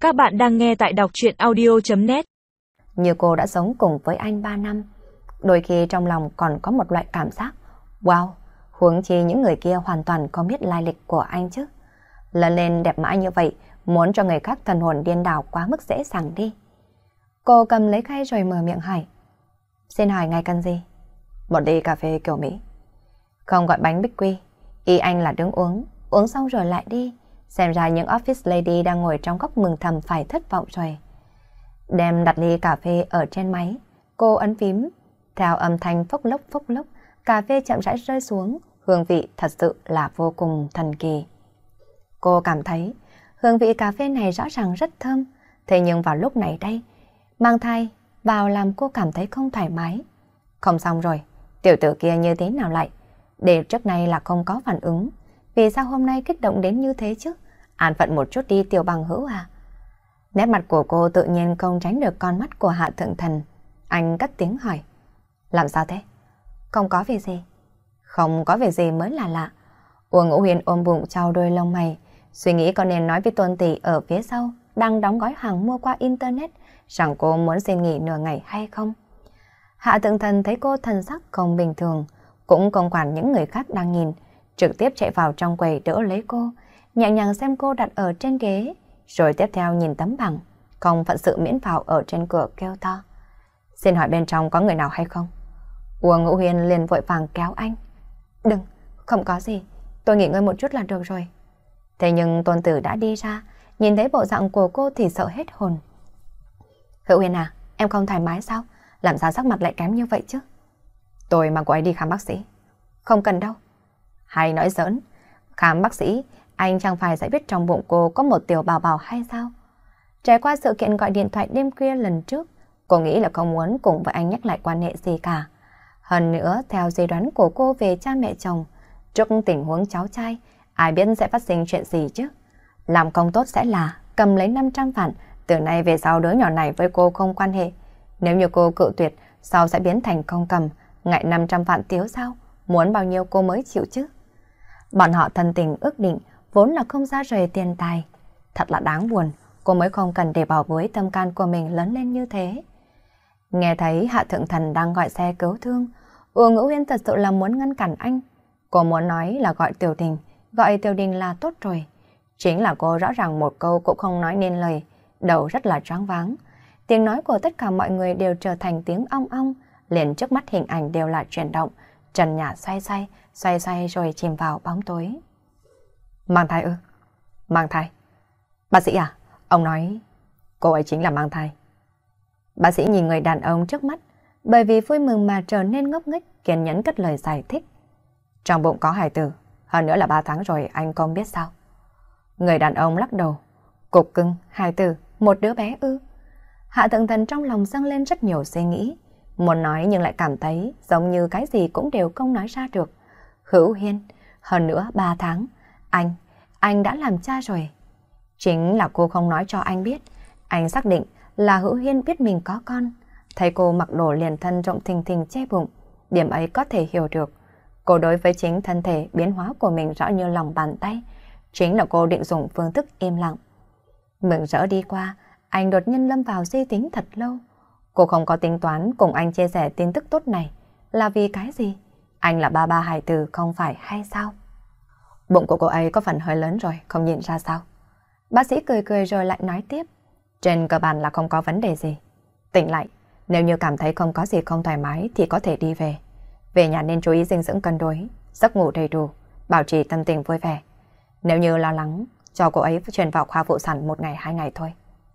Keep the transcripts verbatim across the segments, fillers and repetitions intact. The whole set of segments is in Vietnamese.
Các bạn đang nghe tại đọc truyện audio.net. Như cô đã sống cùng với anh ba năm, đôi khi trong lòng còn có một loại cảm giác wow, huống chi những người kia hoàn toàn không biết lai lịch của anh chứ. Lớn lên đẹp mãi như vậy, muốn cho người khác thần hồn điên đảo quá mức dễ dàng đi. Cô cầm lấy khay rồi mở miệng hỏi. Xin hỏi ngài cần gì? Một ly cà phê kiểu Mỹ. Không gọi bánh bích quy, ý anh là đứng uống, uống xong rồi lại đi. Xem ra những office lady đang ngồi trong góc mừng thầm phải thất vọng rồi. Đem đặt ly cà phê ở trên máy, cô ấn phím. Theo âm thanh phốc lốc phốc lốc, cà phê chậm rãi rơi xuống, hương vị thật sự là vô cùng thần kỳ. Cô cảm thấy hương vị cà phê này rõ ràng rất thơm, thế nhưng vào lúc này đây, mang thai vào làm cô cảm thấy không thoải mái. Không xong rồi, tiểu tử kia như thế nào lại? Để trước nay là không có phản ứng, vì sao hôm nay kích động đến như thế chứ? An phận một chút đi tiểu bằng hữu à? Nét mặt của cô tự nhiên không tránh được con mắt của Hạ Thượng Thần. Anh cất tiếng hỏi. Làm sao thế? Không có việc gì. Không có việc gì mới là lạ. Uông Ngũ Huyền ôm bụng trao đôi lông mày, suy nghĩ có nên nói với Tôn tỷ ở phía sau đang đóng gói hàng mua qua internet rằng cô muốn xin nghỉ nửa ngày hay không. Hạ Thượng Thần thấy cô thần sắc không bình thường, cũng không quản những người khác đang nhìn, trực tiếp chạy vào trong quầy đỡ lấy cô, nhẹ nhàng xem cô đặt ở trên ghế, rồi tiếp theo nhìn tấm bảng không phận sự miễn vào ở trên cửa kêu to. Xin hỏi bên trong có người nào hay không? Uông Ngũ Huyền liền vội vàng kéo anh. Đừng, không có gì, tôi nghỉ ngơi một chút là được rồi. Thế nhưng Tôn Tử đã đi ra, nhìn thấy bộ dạng của cô thì sợ hết hồn. Hữu Huyền à, em không thoải mái sao? Làm sao sắc mặt lại kém như vậy chứ? Tôi mang cô ấy đi khám bác sĩ. Không cần đâu. Hay nói giỡn, khám bác sĩ, anh chẳng phải sẽ biết trong bụng cô có một tiểu bào bào hay sao? Trải qua sự kiện gọi điện thoại đêm khuya lần trước, cô nghĩ là không muốn cùng với anh nhắc lại quan hệ gì cả. Hơn nữa, theo suy đoán của cô về cha mẹ chồng, trước tình huống cháu trai, ai biết sẽ phát sinh chuyện gì chứ? Làm công tốt sẽ là cầm lấy năm trăm vạn, từ nay về sau đứa nhỏ này với cô không quan hệ. Nếu như cô cự tuyệt, sau sẽ biến thành không cầm, ngại năm trăm vạn tiếu sao? Muốn bao nhiêu cô mới chịu chứ? Bọn họ thân tình ước định, vốn là không ra rời tiền tài. Thật là đáng buồn, cô mới không cần để bảo bối tâm can của mình lớn lên như thế. Nghe thấy Hạ Thượng Thần đang gọi xe cứu thương, Uông Ngũ Huyền thật sự là muốn ngăn cản anh. Cô muốn nói là gọi Tiểu Đình, gọi Tiểu Đình là tốt rồi. Chính là cô rõ ràng một câu cũng không nói nên lời, đầu rất là choáng váng. Tiếng nói của tất cả mọi người đều trở thành tiếng ong ong, liền trước mắt hình ảnh đều là chuyển động, trần nhà xoay xoay, xoay xoay rồi chìm vào bóng tối. Mang thai ư? Mang thai? Bác sĩ à? Ông nói cô ấy chính là mang thai. Bác sĩ nhìn người đàn ông trước mắt, bởi vì vui mừng mà trở nên ngốc nghếch, kiên nhẫn cất lời giải thích. Trong bụng có hài tử, hơn nữa là ba tháng rồi, anh không biết sao? Người đàn ông lắc đầu. Cục cưng, hài tử, một đứa bé ư? Hạ Thượng Thần trong lòng dâng lên rất nhiều suy nghĩ, muốn nói nhưng lại cảm thấy giống như cái gì cũng đều không nói ra được. Hữu Hiên, hơn nữa ba tháng, anh, anh đã làm cha rồi. Chính là cô không nói cho anh biết, anh xác định là Hữu Hiên biết mình có con. Thấy cô mặc đồ liền thân rộng thình thình che bụng, điểm ấy có thể hiểu được. Cô đối với chính thân thể biến hóa của mình rõ như lòng bàn tay, chính là cô định dùng phương thức im lặng. Mừng rỡ đi qua, anh đột nhiên lâm vào suy tính thật lâu. Cô không có tính toán cùng anh chia sẻ tin tức tốt này, là vì cái gì? Anh là ba ba hài tử không phải hay sao? Bụng của cô ấy có phần hơi lớn rồi, không nhìn ra sao? Bác sĩ cười cười rồi lại nói tiếp. Trên cơ bản là không có vấn đề gì. Tỉnh lại, nếu như cảm thấy không có gì không thoải mái thì có thể đi về. Về nhà nên chú ý dinh dưỡng cân đối, giấc ngủ đầy đủ, bảo trì tâm tình vui vẻ. Nếu như lo lắng, cho cô ấy chuyển vào khoa phụ sản một ngày hai ngày thôi.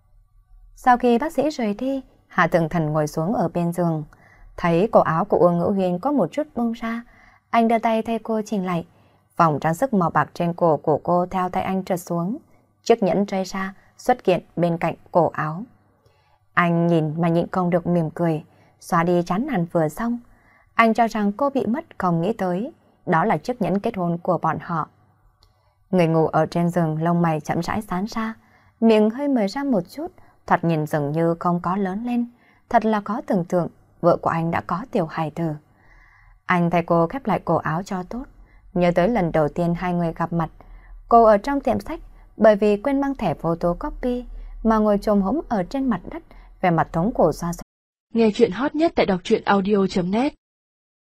Sau khi bác sĩ rời đi, Hạ Thượng Thần ngồi xuống ở bên giường, thấy cổ áo của Uông Ngữ Huyền có một chút bung ra, anh đưa tay thay cô chỉnh lại. Vòng trang sức màu bạc trên cổ của cô theo tay anh trượt xuống, chiếc nhẫn rơi ra xuất hiện bên cạnh cổ áo. Anh nhìn mà nhịn không được mỉm cười, xóa đi chán nản vừa xong. Anh cho rằng cô bị mất, không nghĩ tới đó là chiếc nhẫn kết hôn của bọn họ. Người ngủ ở trên giường lông mày chậm rãi sáng ra, miệng hơi mở ra một chút, thoạt nhìn dường như không có lớn lên. Thật là có tưởng tượng, vợ của anh đã có tiểu hài tử. Anh thay cô khép lại cổ áo cho tốt, nhớ tới lần đầu tiên hai người gặp mặt. Cô ở trong tiệm sách, bởi vì quên mang thẻ photocopy mà ngồi chồm hổm ở trên mặt đất, vẻ mặt thống khổ xoa xoa. Nghe chuyện hot nhất tại đọc truyện audio chấm net.